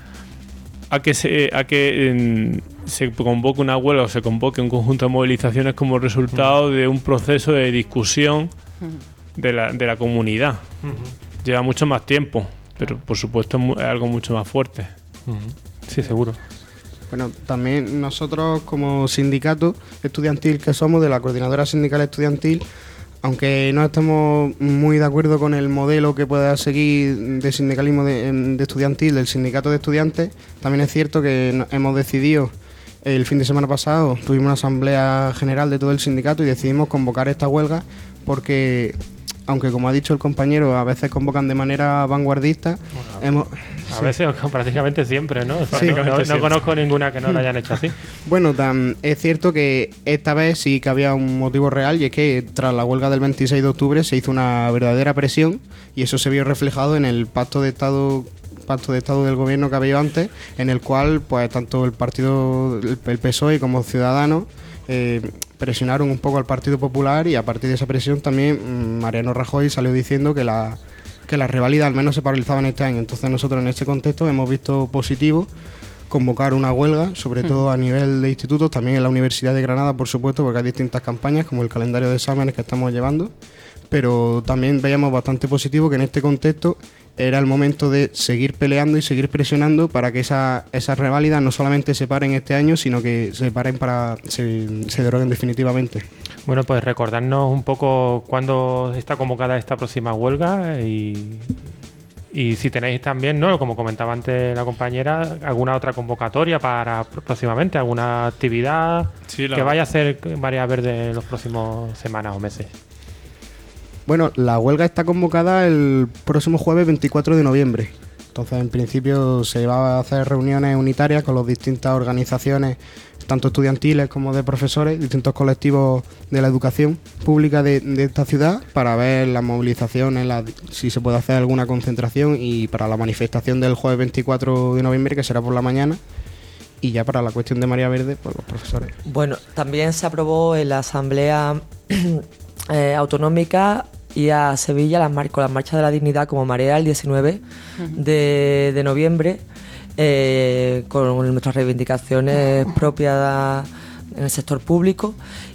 Speaker 8: a que se, a que en, se convoque una huelga o se convoque un conjunto de movilizaciones como resultado de un proceso de discusión de la, de la comunidad. Lleva mucho más tiempo, pero por supuesto es, mu- es algo mucho más fuerte.
Speaker 2: Sí, seguro.
Speaker 9: Bueno, también nosotros como sindicato estudiantil que somos, de la Coordinadora Sindical Estudiantil, aunque no estemos muy de acuerdo con el modelo que pueda seguir de sindicalismo de, de estudiantil del sindicato de estudiantes, también es cierto que no- hemos decidido, el fin de semana pasado tuvimos una asamblea general de todo el sindicato y decidimos convocar esta huelga porque, aunque como ha dicho el compañero, a veces convocan de manera vanguardista, hemos...
Speaker 2: A veces, prácticamente siempre, ¿no? O sea,
Speaker 9: Sí,
Speaker 2: no, no-
Speaker 9: prácticamente
Speaker 2: no
Speaker 9: siempre.
Speaker 2: conozco ninguna que no lo hayan hecho así.
Speaker 9: Bueno, tan, es cierto que esta vez sí que había un motivo real y es que tras la huelga del veintiséis de octubre se hizo una verdadera presión y eso se vio reflejado en el pacto de Estado pacto de Estado del gobierno que ha habido antes, en el cual pues tanto el partido, el P S O E como Ciudadanos eh, presionaron un poco al Partido Popular, y a partir de esa presión también Mariano Rajoy salió diciendo que la que las reválidas al menos se paralizaban este año. Entonces nosotros en este contexto hemos visto positivo convocar una huelga, sobre todo a nivel de institutos, también en la Universidad de Granada, por supuesto, porque hay distintas campañas, como el calendario de exámenes que estamos llevando, pero también veíamos bastante positivo que en este contexto era el momento de seguir peleando y seguir presionando para que esa, esas reválidas no solamente se paren este año, sino que se paren para se, se deroguen definitivamente.
Speaker 2: Bueno, pues recordarnos un poco cuándo está convocada esta próxima huelga y, y si tenéis también, ¿no?, como comentaba antes la compañera, alguna otra convocatoria para próximamente, alguna actividad sí, la... que vaya a hacer Marea Verde en los próximos semanas o meses.
Speaker 9: Bueno, la huelga está convocada el próximo jueves veinticuatro de noviembre. Entonces, en principio, se va a hacer reuniones unitarias con las distintas organizaciones, tanto estudiantiles como de profesores, distintos colectivos de la educación pública de, de esta ciudad, para ver las movilizaciones, la, si se puede hacer alguna concentración, y para la manifestación del jueves veinticuatro de noviembre, que será por la mañana, y ya para la cuestión de Marea Verde, pues los profesores.
Speaker 7: Bueno, también se aprobó en la Asamblea eh, Autonómica y a Sevilla las mar- con las marchas de la dignidad como marea el diecinueve uh-huh. de, de noviembre, eh, con nuestras reivindicaciones propias en el sector público,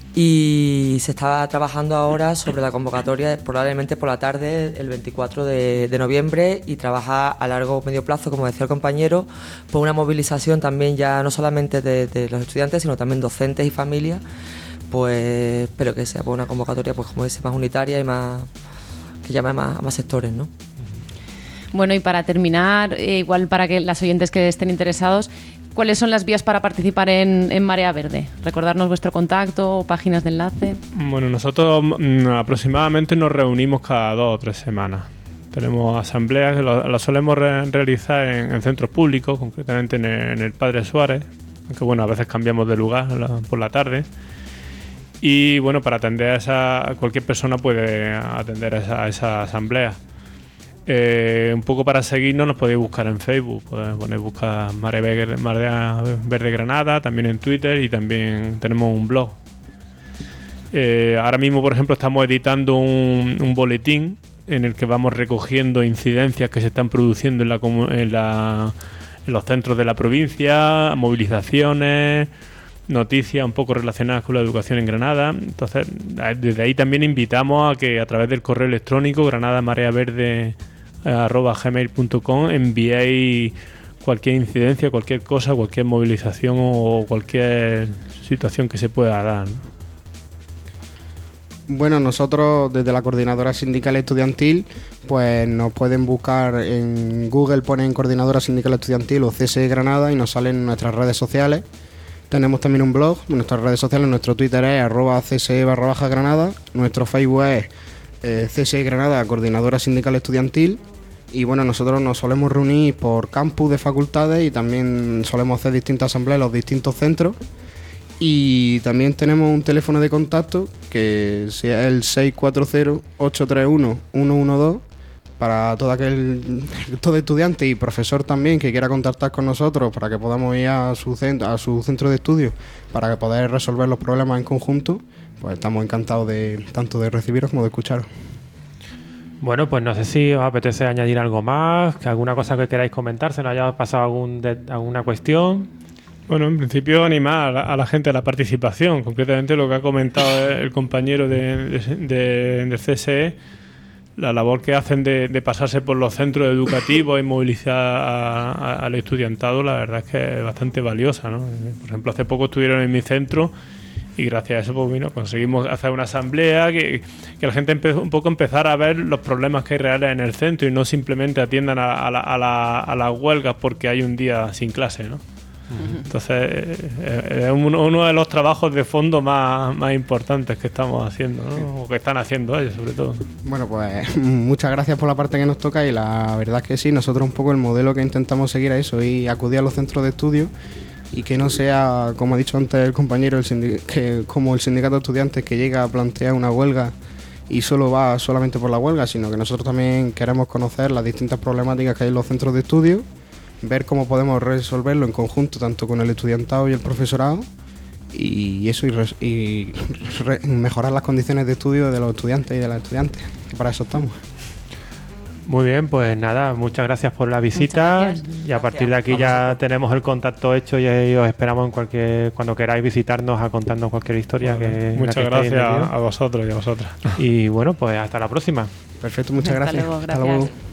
Speaker 7: y se está trabajando ahora sobre la convocatoria probablemente por la tarde el veinticuatro de, de noviembre, y trabaja a largo o medio plazo, como decía el compañero, por una movilización también ya no solamente de, de los estudiantes, sino también docentes y familias. Pues espero que sea por una convocatoria, pues como dice, más unitaria y más que llame a más, a más sectores, ¿no?
Speaker 3: Bueno, y para terminar, eh, igual para que las oyentes que estén interesados, ¿cuáles son las vías para participar en, en Marea Verde? Recordarnos vuestro contacto o páginas de enlace.
Speaker 8: Bueno, nosotros mm, aproximadamente nos reunimos cada dos o tres semanas. Tenemos asambleas que las solemos re- realizar en, en centros públicos, concretamente en el, en el Padre Suárez, aunque bueno, a veces cambiamos de lugar la, por la tarde. Y bueno, para atender a esa, cualquier persona puede atender a esa, a esa asamblea. Eh, un poco para seguirnos nos podéis buscar en Facebook, podéis poner buscar Marea Verde, Marea Verde Granada, también en Twitter, y también tenemos un blog. Eh, ahora mismo, por ejemplo, estamos editando un, un boletín en el que vamos recogiendo incidencias que se están produciendo en, la, en, la, en los centros de la provincia, movilizaciones, noticias un poco relacionadas con la educación en Granada. Entonces, desde ahí también invitamos a que a través del correo electrónico granadamareaverde arroba gmail punto com enviéis cualquier incidencia, cualquier cosa, cualquier movilización o cualquier situación que se pueda dar, ¿no?
Speaker 9: Bueno, nosotros desde la Coordinadora Sindical Estudiantil, pues nos pueden buscar en Google, ponen Coordinadora Sindical Estudiantil o C S E Granada y nos salen en nuestras redes sociales. Tenemos también un blog, nuestras redes sociales, nuestro Twitter es arroba cse barra baja Granada, nuestro Facebook es eh, C S E Granada, Coordinadora Sindical Estudiantil, y bueno, nosotros nos solemos reunir por campus de facultades y también solemos hacer distintas asambleas en los distintos centros, y también tenemos un teléfono de contacto que es el seis cuatro cero, ocho tres uno, uno uno dos, para todo aquel todo estudiante y profesor también que quiera contactar con nosotros para que podamos ir a su centro, a su centro de estudio para que poder resolver los problemas en conjunto. Pues estamos encantados de tanto de recibiros como de escucharos.
Speaker 2: Bueno, pues no sé si os apetece añadir algo más, que alguna cosa que queráis comentar, se nos haya pasado algún de, alguna cuestión.
Speaker 8: Bueno, en principio animar a la, a la gente a la participación, concretamente lo que ha comentado el compañero de, de, de, de C S E. La labor que hacen de, de pasarse por los centros educativos y movilizar a, a, al estudiantado, la verdad es que es bastante valiosa, ¿no? Por ejemplo, hace poco estuvieron en mi centro y gracias a eso pues, bueno, conseguimos hacer una asamblea que, que la gente empezó un poco a empezar a ver los problemas que hay reales en el centro y no simplemente atiendan a, a, la, a, la, a las huelgas porque hay un día sin clase, ¿no? Entonces es uno, uno de los trabajos de fondo más, más importantes que estamos haciendo, ¿no? O que están haciendo ellos sobre todo.
Speaker 9: Bueno, pues muchas gracias por la parte que nos toca, y la verdad es que sí, nosotros un poco el modelo que intentamos seguir a eso y acudir a los centros de estudio, y que no sea, como ha dicho antes el compañero, el sindic- que como el sindicato de estudiantes que llega a plantear una huelga y solo va solamente por la huelga, sino que nosotros también queremos conocer las distintas problemáticas que hay en los centros de estudio, ver cómo podemos resolverlo en conjunto tanto con el estudiantado y el profesorado, y eso y, res, y re, mejorar las condiciones de estudio de los estudiantes y de las estudiantes, que para eso estamos.
Speaker 2: Muy bien, pues nada, muchas gracias por la visita y a partir de aquí ya tenemos el contacto hecho y os esperamos en cualquier cuando queráis visitarnos a contarnos cualquier historia.
Speaker 8: Bueno,
Speaker 2: que
Speaker 8: muchas
Speaker 2: que
Speaker 8: gracias a vosotros y a vosotras.
Speaker 2: Y bueno, pues hasta la próxima.
Speaker 9: Perfecto, muchas
Speaker 3: Hasta
Speaker 9: gracias.
Speaker 3: luego,
Speaker 9: Hasta luego.
Speaker 3: gracias.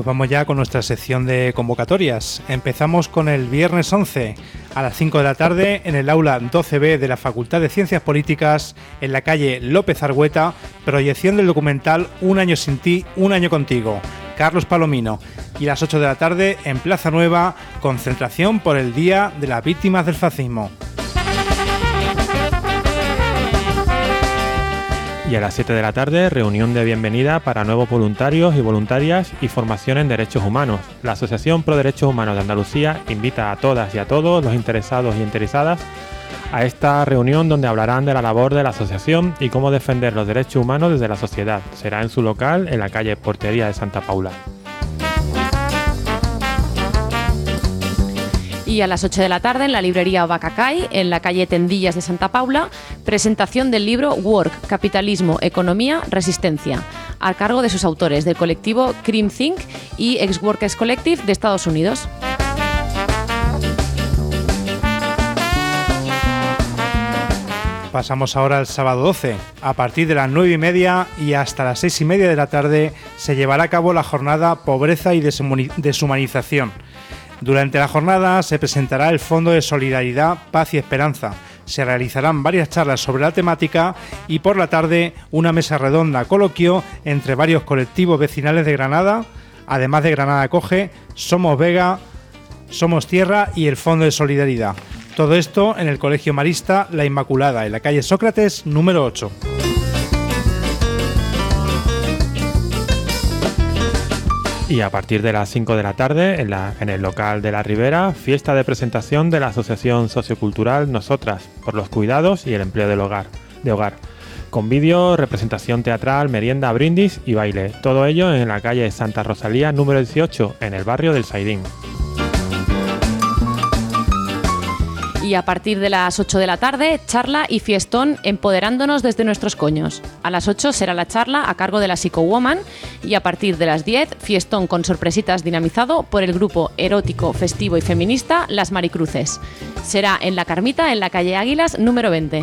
Speaker 4: vamos ya con nuestra sección de convocatorias. Empezamos con el viernes once a las cinco de la tarde en el aula doce B de la Facultad de Ciencias Políticas, en la calle López Argüeta, proyección del documental Un año sin ti, un año contigo, Carlos Palomino. Y a las ocho de la tarde en Plaza Nueva, concentración por el Día de las Víctimas del Fascismo.
Speaker 2: Y a las siete de la tarde, reunión de bienvenida para nuevos voluntarios y voluntarias y formación en derechos humanos. La Asociación Pro Derechos Humanos de Andalucía invita a todas y a todos los interesados y interesadas a esta reunión, donde hablarán de la labor de la asociación y cómo defender los derechos humanos desde la sociedad. Será en su local, en la calle Portería de Santa Paula.
Speaker 3: Y a las ocho de la tarde en la librería Bacacay, en la calle Tendillas de Santa Paula, presentación del libro Work, Capitalismo, Economía, Resistencia, a cargo de sus autores, del colectivo Crime Think y Ex-Workers Collective de Estados Unidos.
Speaker 4: Pasamos ahora al sábado doce. A partir de las nueve y media y hasta las seis y media de la tarde se llevará a cabo la jornada Pobreza y Deshumanización. Durante la jornada se presentará el Fondo de Solidaridad, Paz y Esperanza. Se realizarán varias charlas sobre la temática y por la tarde una mesa redonda coloquio entre varios colectivos vecinales de Granada, además de Granada Acoge, Somos Vega, Somos Tierra y el Fondo de Solidaridad. Todo esto en el Colegio Marista La Inmaculada, en la calle Sócrates número ocho.
Speaker 2: Y a partir de las cinco de la tarde, en, la, en el local de la Ribera, fiesta de presentación de la Asociación Sociocultural Nosotras, por los cuidados y el empleo del hogar, de hogar, con vídeo, representación teatral, merienda, brindis y baile. Todo ello en la calle Santa Rosalía número dieciocho, en el barrio del Saidín.
Speaker 3: Y a partir de las ocho de la tarde, charla y fiestón empoderándonos desde nuestros coños. A las ocho será la charla a cargo de la Psychowoman y a partir de las diez, fiestón con sorpresitas dinamizado por el grupo erótico, festivo y feminista Las Maricruces. Será en La Carmita, en la calle Águilas, número veinte.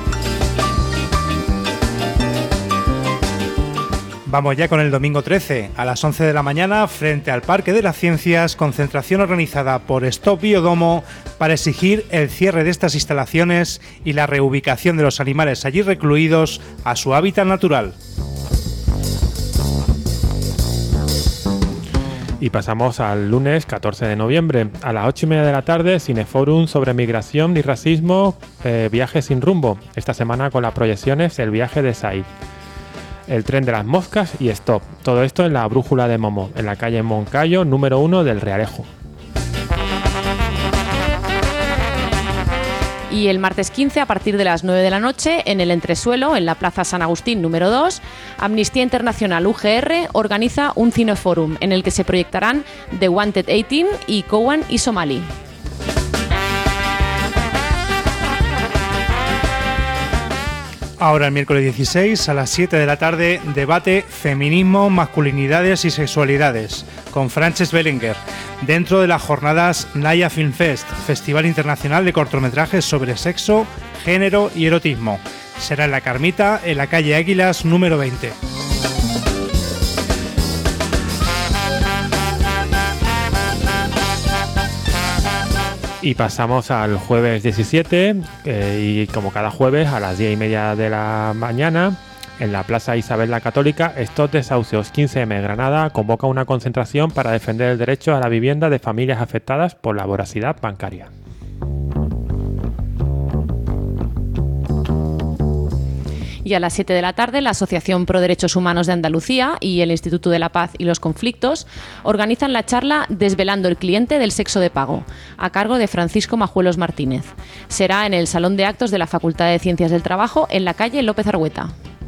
Speaker 4: Vamos ya con el domingo trece, a las once de la mañana, frente al Parque de las Ciencias, concentración organizada por Stop Biodomo para exigir el cierre de estas instalaciones y la reubicación de los animales allí recluidos a su hábitat natural.
Speaker 2: Y pasamos al lunes catorce de noviembre, a las ocho y media de la tarde, Cineforum sobre migración y racismo, eh, viaje sin rumbo. Esta semana con las proyecciones El viaje de Said, El tren de las moscas y Stop. Todo esto en la Brújula de Momo, en la calle Moncayo, número uno del Realejo.
Speaker 3: Y el martes quince, a partir de las nueve de la noche, en el Entresuelo, en la Plaza San Agustín número dos, Amnistía Internacional U G R organiza un cineforum en el que se proyectarán The Wanted dieciocho y Cowan y Somali.
Speaker 4: Ahora el miércoles dieciséis a las siete de la tarde, debate Feminismo, Masculinidades y Sexualidades con Frances Bellinger, dentro de las jornadas Naya Film Fest, Festival Internacional de Cortometrajes sobre Sexo, Género y Erotismo. Será en La Carmita, en la calle Águilas número veinte.
Speaker 2: Y pasamos al jueves diecisiete, eh, y como cada jueves a las diez y media de la mañana, en la Plaza Isabel la Católica, Stop Desahucios quince eme Granada convoca una concentración para defender el derecho a la vivienda de familias afectadas por la voracidad bancaria.
Speaker 3: Y a las siete de la tarde, la Asociación Pro Derechos Humanos de Andalucía y el Instituto de la Paz y los Conflictos organizan la charla Desvelando el cliente del sexo de pago, a cargo de Francisco Majuelos Martínez. Será en el Salón de Actos de la Facultad de Ciencias del Trabajo, en la calle López Argüeta.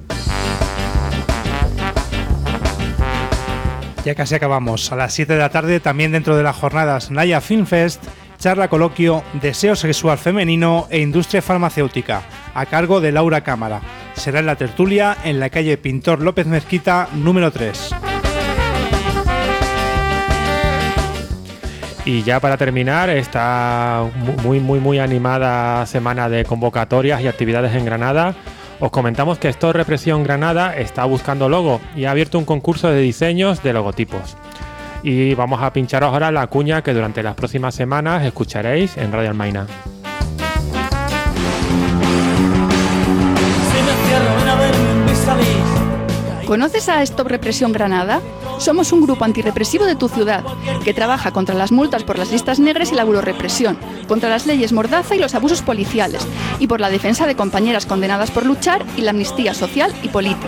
Speaker 4: Ya casi acabamos. A las siete de la tarde, también dentro de las jornadas Naya Film Fest, charla coloquio Deseo sexual femenino e industria farmacéutica, a cargo de Laura Cámara. Será en la tertulia, en la calle Pintor López Mezquita, número tres.
Speaker 2: Y ya para terminar esta muy muy muy animada semana de convocatorias y actividades en Granada, os comentamos que Stop Represión Granada está buscando logo y ha abierto un concurso de diseños de logotipos. Y vamos a pincharos ahora la cuña que durante las próximas semanas escucharéis en Radio Almaina.
Speaker 10: ¿Conoces a Stop Represión Granada? Somos un grupo antirrepresivo de tu ciudad, que trabaja contra las multas por las listas negras y la burorepresión, contra las leyes mordaza y los abusos policiales, y por la defensa de compañeras condenadas por luchar y la amnistía social y política.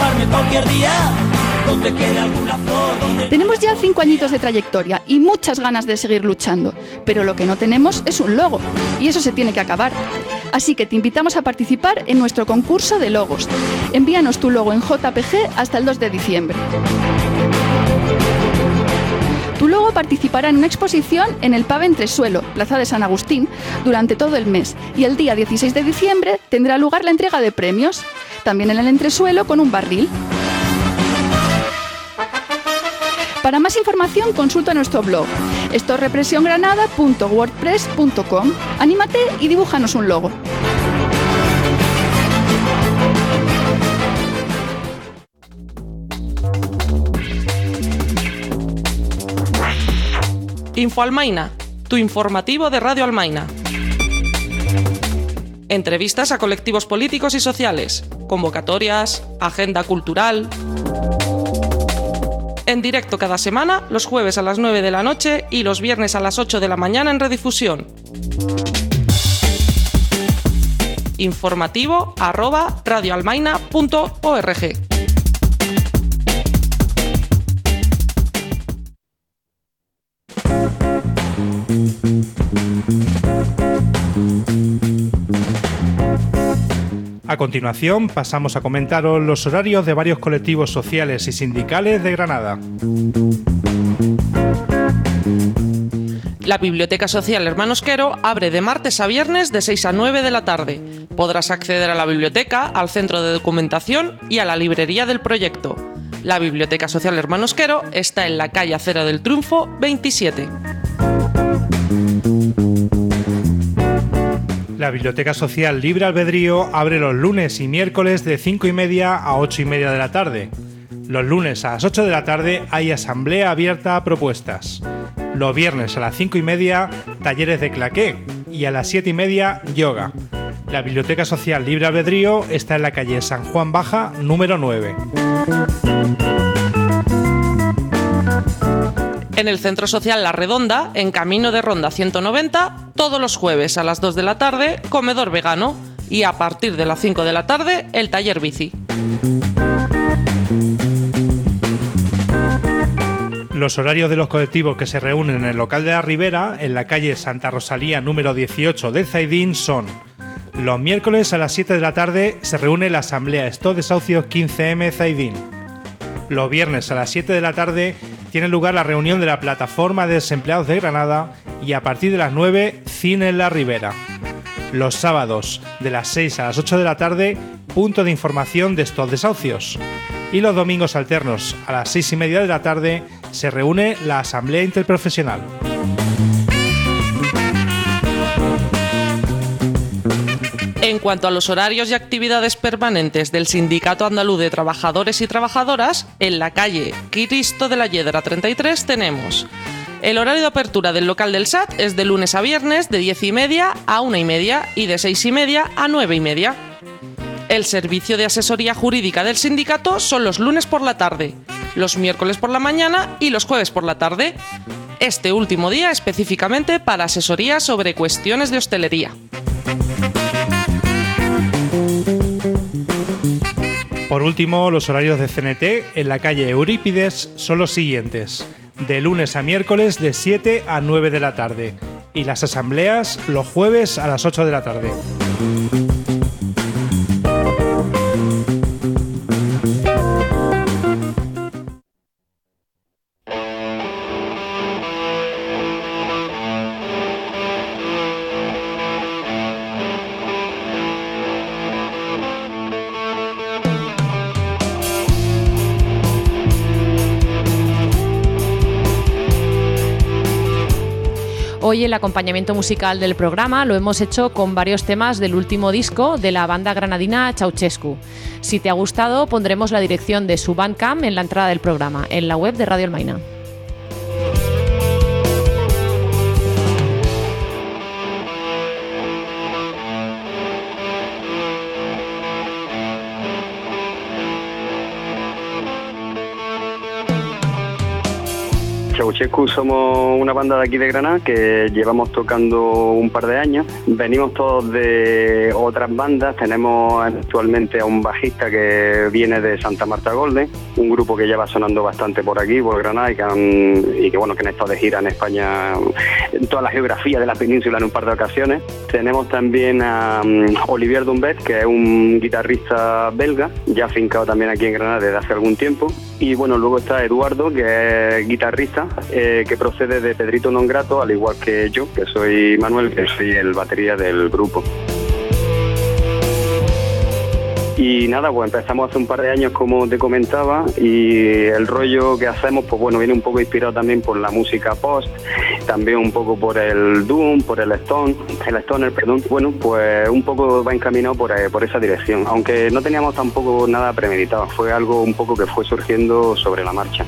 Speaker 10: Tenemos ya cinco añitos de trayectoria y muchas ganas de seguir luchando, pero lo que no tenemos es un logo, y eso se tiene que acabar. Así que te invitamos a participar en nuestro concurso de logos. Envíanos tu logo en J P G hasta el dos de diciembre. Tu logo participará en una exposición en el pub Entresuelo, Plaza de San Agustín, durante todo el mes, y el día dieciséis de diciembre tendrá lugar la entrega de premios, también en el Entresuelo con un barril. Para más información consulta nuestro blog stop represión granada punto wordpress punto com. Anímate y dibújanos un logo.
Speaker 1: Info Almaina, tu informativo de Radio Almaina. Entrevistas a colectivos políticos y sociales, convocatorias, agenda cultural. En directo cada semana, los jueves a las nueve de la noche y los viernes a las ocho de la mañana en redifusión. Informativo arroba radioalmaina punto org.
Speaker 4: A continuación, pasamos a comentaros los horarios de varios colectivos sociales y sindicales de Granada.
Speaker 1: La Biblioteca Social Hermanos Quero abre de martes a viernes de seis a nueve de la tarde. Podrás acceder a la biblioteca, al centro de documentación y a la librería del proyecto. La Biblioteca Social Hermanos Quero está en la calle Acera del Triunfo veintisiete.
Speaker 4: La Biblioteca Social Libre Albedrío abre los lunes y miércoles de cinco y media a ocho y media de la tarde. Los lunes a las ocho de la tarde hay asamblea abierta a propuestas. Los viernes a las cinco y media, talleres de claqué y a las siete y media, yoga. La Biblioteca Social Libre Albedrío está en la calle San Juan Baja, número nueve.
Speaker 1: En el Centro Social La Redonda, en Camino de Ronda ciento noventa, todos los jueves a las dos de la tarde, comedor vegano, y a partir de las cinco de la tarde, el taller bici.
Speaker 4: Los horarios de los colectivos que se reúnen en el local de la Ribera, en la calle Santa Rosalía número dieciocho de Zaidín, son: los miércoles a las siete de la tarde se reúne la Asamblea Stop Desahucios quince eme Zaidín. Los viernes a las siete de la tarde tiene lugar la reunión de la Plataforma de Desempleados de Granada y a partir de las nueve, cine en la Ribera. Los sábados, de las seis a las ocho de la tarde, punto de información de Stop Desahucios. Y los domingos alternos, a las seis y media de la tarde, se reúne la Asamblea Interprofesional.
Speaker 1: En cuanto a los horarios y actividades permanentes del Sindicato Andaluz de Trabajadores y Trabajadoras, en la calle Cristo de la Yedra treinta y tres tenemos: el horario de apertura del local del S A T es de lunes a viernes de diez y media a una y media y de seis y media a nueve y media. El servicio de asesoría jurídica del sindicato son los lunes por la tarde, los miércoles por la mañana y los jueves por la tarde. Este último día específicamente para asesoría sobre cuestiones de hostelería.
Speaker 4: Por último, los horarios de C N T en la calle Eurípides son los siguientes: de lunes a miércoles de siete a nueve de la tarde y las asambleas los jueves a las ocho de la tarde.
Speaker 3: Hoy el acompañamiento musical del programa lo hemos hecho con varios temas del último disco de la banda granadina Ceausescu. Si te ha gustado, pondremos la dirección de su Bandcamp en la entrada del programa, en la web de Radio Almaina.
Speaker 11: Ceausescu somos una banda de aquí de Granada que llevamos tocando un par de años. Venimos todos de otras bandas. Tenemos actualmente a un bajista que viene de Santa Marta Golden, un grupo que lleva sonando bastante por aquí, por Granada, y que, han, y que bueno, que han estado de gira en España, en toda la geografía de la península en un par de ocasiones. Tenemos también a um, Olivier Dumbet, que es un guitarrista belga, ya afincado también aquí en Granada desde hace algún tiempo. Y bueno, luego está Eduardo, que es guitarrista, eh, que procede de Pedrito Non Grato, al igual que yo, que soy Manuel, que soy el batería del grupo. Y nada, pues empezamos hace un par de años, como te comentaba, y el rollo que hacemos, pues bueno, viene un poco inspirado también por la música post, también un poco por el doom, por el stone, el stoner, perdón. Bueno, pues un poco va encaminado por, por esa dirección, aunque no teníamos tampoco nada premeditado, fue algo un poco que fue surgiendo sobre la marcha.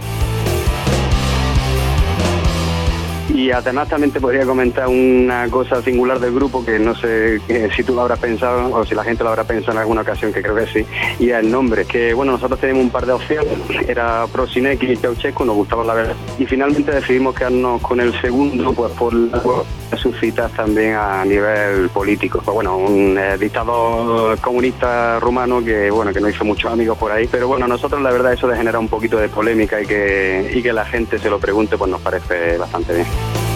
Speaker 11: Y además también te podría comentar una cosa singular del grupo que no sé que si tú lo habrás pensado o si la gente lo habrá pensado en alguna ocasión, que creo que sí, y es el nombre. Que bueno, nosotros tenemos un par de opciones, era Prosinec y Ceausescu, nos gustaba la verdad. Y finalmente decidimos quedarnos con el segundo, pues por sus citas también a nivel político. Pues bueno, un eh, dictador comunista rumano que bueno, que no hizo muchos amigos por ahí. Pero bueno, nosotros la verdad eso de generar un poquito de polémica y que, y que la gente se lo pregunte, pues nos parece bastante bien.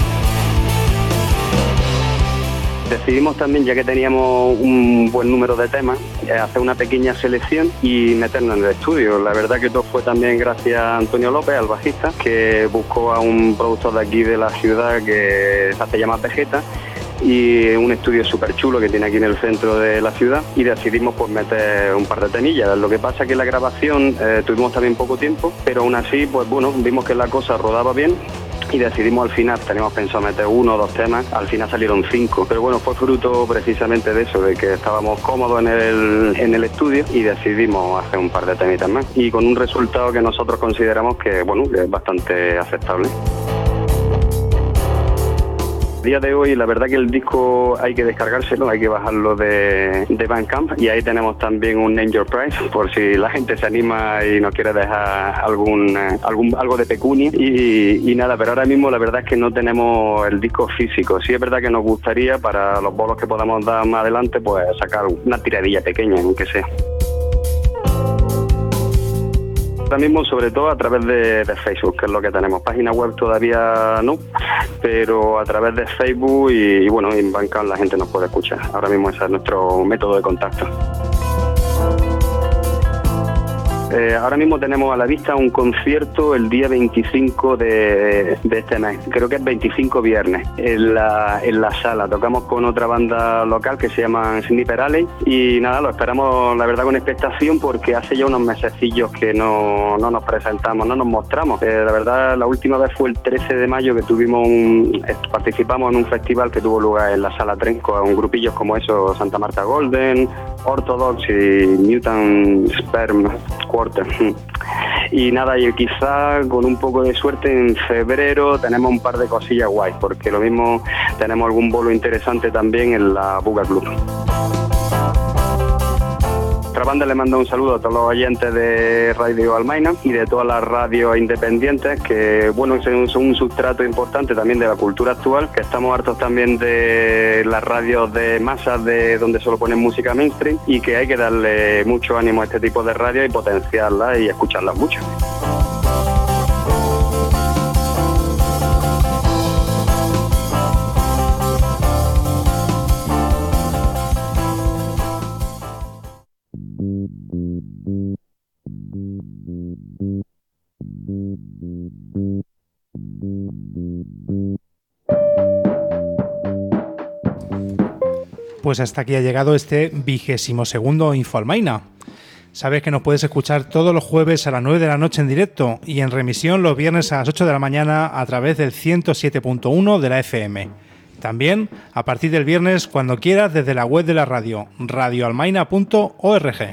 Speaker 11: Decidimos también, ya que teníamos un buen número de temas, hacer una pequeña selección y meternos en el estudio. La verdad que todo fue también gracias a Antonio López, al bajista, que buscó a un productor de aquí de la ciudad que se hace llamar Vegeta, y un estudio súper chulo que tiene aquí en el centro de la ciudad, y decidimos pues meter un par de temillas. Lo que pasa es que la grabación eh, tuvimos también poco tiempo, pero aún así pues bueno, vimos que la cosa rodaba bien y decidimos al final, teníamos pensado meter uno o dos temas, al final salieron cinco, pero bueno, fue fruto precisamente de eso, de que estábamos cómodos en el, en el estudio y decidimos hacer un par de temitas más, y con un resultado que nosotros consideramos que bueno, que es bastante aceptable. A día de hoy la verdad que el disco hay que descargárselo, hay que bajarlo de, de Bandcamp, y ahí tenemos también un Name Your Price por si la gente se anima y nos quiere dejar algún, algún algo de pecunia y, y nada, pero ahora mismo la verdad es que no tenemos el disco físico. Sí es verdad que nos gustaría para los bolos que podamos dar más adelante pues sacar una tiradilla pequeña, aunque sea. Ahora mismo sobre todo a través de, de Facebook, que es lo que tenemos. Página web todavía no, pero a través de Facebook y, y bueno, en Bandcamp la gente nos puede escuchar. Ahora mismo ese es nuestro método de contacto. Eh, ahora mismo tenemos a la vista un concierto el día veinticinco de, de este mes, creo que es veinticinco viernes, en la, en la sala. Tocamos con otra banda local que se llama Sniper Alley y nada, lo esperamos la verdad con expectación porque hace ya unos mesecillos que no, no nos presentamos, no nos mostramos. Eh, la verdad la última vez fue el trece de mayo que tuvimos un, participamos en un festival que tuvo lugar en la Sala Trenco, con grupillos como esos, Santa Marta Golden, Orthodox y Newton Sperm Quarter. Y nada, y quizá con un poco de suerte en febrero tenemos un par de cosillas guays, porque lo mismo tenemos algún bolo interesante también en la Buga Club. Nuestra banda le manda un saludo a todos los oyentes de Radio Almaina y de todas las radios independientes que, bueno, son un sustrato importante también de la cultura actual, que estamos hartos también de las radios de masas de donde solo ponen música mainstream y que hay que darle mucho ánimo a este tipo de radios y potenciarlas y escucharlas mucho.
Speaker 4: Pues hasta aquí ha llegado este vigésimo segundo Info Almaina. Sabes que nos puedes escuchar todos los jueves a las nueve de la noche en directo y en remisión los viernes a las ocho de la mañana a través del ciento siete punto uno de la F M. También a partir del viernes cuando quieras desde la web de la radio, radio almaina punto org.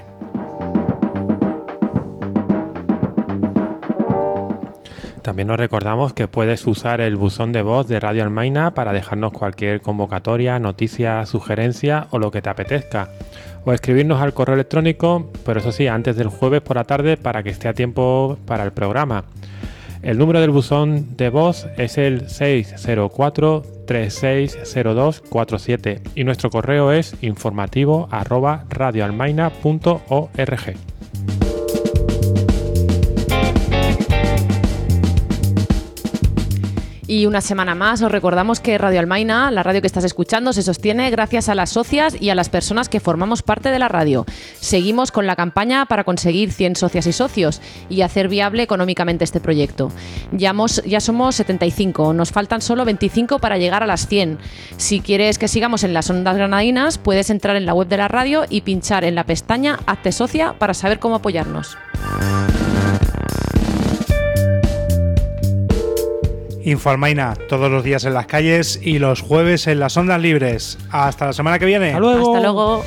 Speaker 2: También nos recordamos que puedes usar el buzón de voz de Radio Almaina para dejarnos cualquier convocatoria, noticia, sugerencia o lo que te apetezca. O escribirnos al correo electrónico, pero eso sí, antes del jueves por la tarde para que esté a tiempo para el programa. El número del buzón de voz es el seis cero cuatro, tres seis cero dos cuatro siete y nuestro correo es informativo arroba radioalmaina punto org.
Speaker 3: Y una semana más os recordamos que Radio Almaina, la radio que estás escuchando, se sostiene gracias a las socias y a las personas que formamos parte de la radio. Seguimos con la campaña para conseguir cien socias y socios y hacer viable económicamente este proyecto. Ya, hemos, ya somos setenta y cinco, nos faltan solo veinticinco para llegar a las cien. Si quieres que sigamos en las ondas granadinas, puedes entrar en la web de la radio y pinchar en la pestaña Hazte socia para saber cómo apoyarnos.
Speaker 4: Info Almaina, todos los días en las calles y los jueves en las ondas libres. Hasta la semana que viene.
Speaker 2: Hasta luego.
Speaker 3: Hasta luego.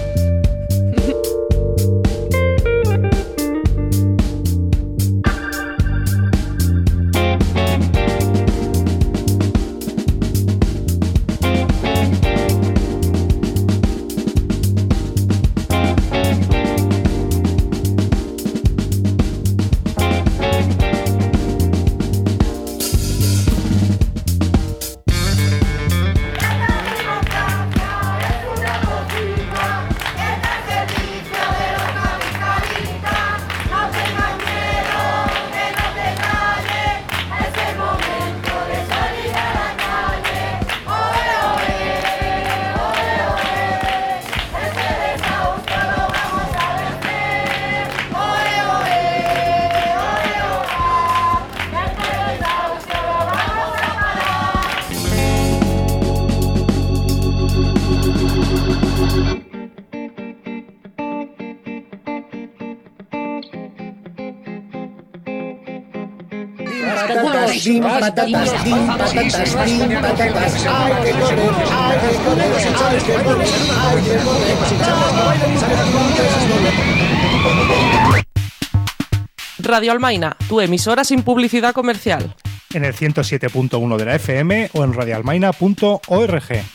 Speaker 12: Patatas, din patatas, din patatas, din patatas. Ay, qué corre, ay, qué corre, ay, qué corre, ay, qué corre.
Speaker 1: Radio Almaina, tu emisora sin publicidad comercial.
Speaker 4: En el ciento siete punto uno de la F M o en radioalmaina punto org.